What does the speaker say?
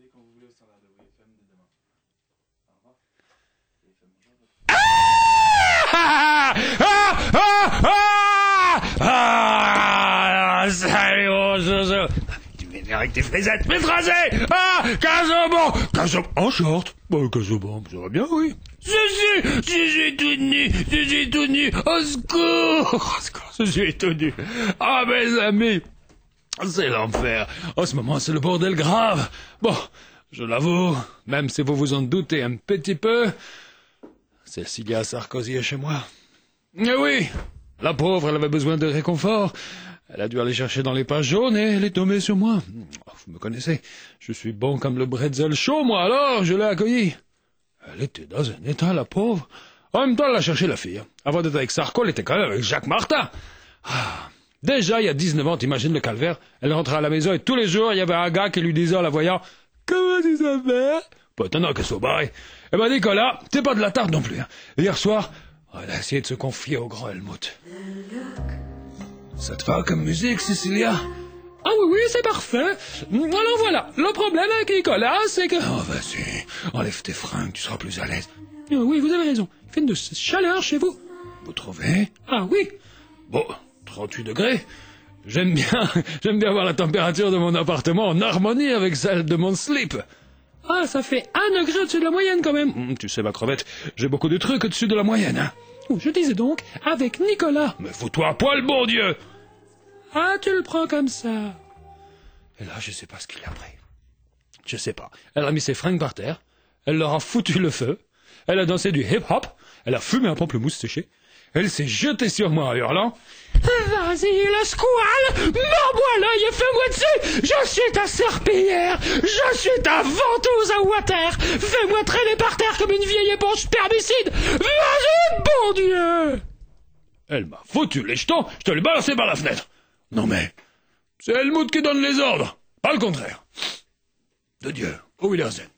m'appelez quand vous voulez au standard de WFM dès demain. Au revoir. WFM, bonjour. Salut mon Jojo. Tu viens avec tes frisettes métrasées. Casobon en short. Casobon, ça va bien, oui. Je suis tout nu, au secours, je suis tout nu. Ah, mes amis, c'est l'enfer. En ce moment, c'est le bordel grave. Bon, je l'avoue, même si vous vous en doutez un petit peu, Cécilia Sarkozy est chez moi. Eh oui, la pauvre, elle avait besoin de réconfort. Elle a dû aller chercher dans les pages jaunes et elle est tombée sur moi. Vous me connaissez, je suis bon comme le bretzel chaud, moi, alors je l'ai accueillie. Elle était dans un état, la pauvre. En même temps, elle a cherché la fille. Avant d'être avec Sarko, elle était quand même avec Jacques Martin. Déjà, il y a 19 ans, t'imagines le calvaire. Elle rentrait à la maison et tous les jours, il y avait un gars qui lui disait en la voyant « Comment tu s'appelles ?» Pas étonnant qu'elle soit barrée. Eh ben, Nicolas, t'es pas de la tarte non plus. Hein. Hier soir, elle a essayé de se confier au grand Helmut. Ça te va comme musique, Cécilia? Ah oui, c'est parfait. Alors voilà, le problème avec Nicolas, c'est que... Oh, vas-y, enlève tes fringues, tu seras plus à l'aise. Oui, vous avez raison. Il fait une chaleur chez vous. Vous trouvez? Ah oui. Bon, 38 degrés. J'aime bien voir la température de mon appartement en harmonie avec celle de mon slip. Ah, ça fait 1 degré au-dessus de la moyenne quand même. Tu sais, ma crevette, j'ai beaucoup de trucs au-dessus de la moyenne, hein. Je disais donc, avec Nicolas. Mais fous-toi à poil, bon Dieu. Ah, tu le prends comme ça. Et là, je sais pas ce qu'il a pris. Je sais pas. Elle a mis ses fringues par terre. Elle leur a foutu le feu. Elle a dansé du hip-hop. Elle a fumé un pamplemousse séché. Elle s'est jetée sur moi en hurlant. Vas-y, le squale, mords-moi l'œil et fais-moi dessus. Je suis ta serpillière. Je suis ta ventouse à water. Fais-moi traîner par terre comme une vieille éponge spermicide. Vas-y, bon Dieu. Elle m'a foutu les jetons. Je te l'ai balancé par la fenêtre. Non mais, c'est Helmut qui donne les ordres, pas le contraire. De Dieu, au Wiedersehen.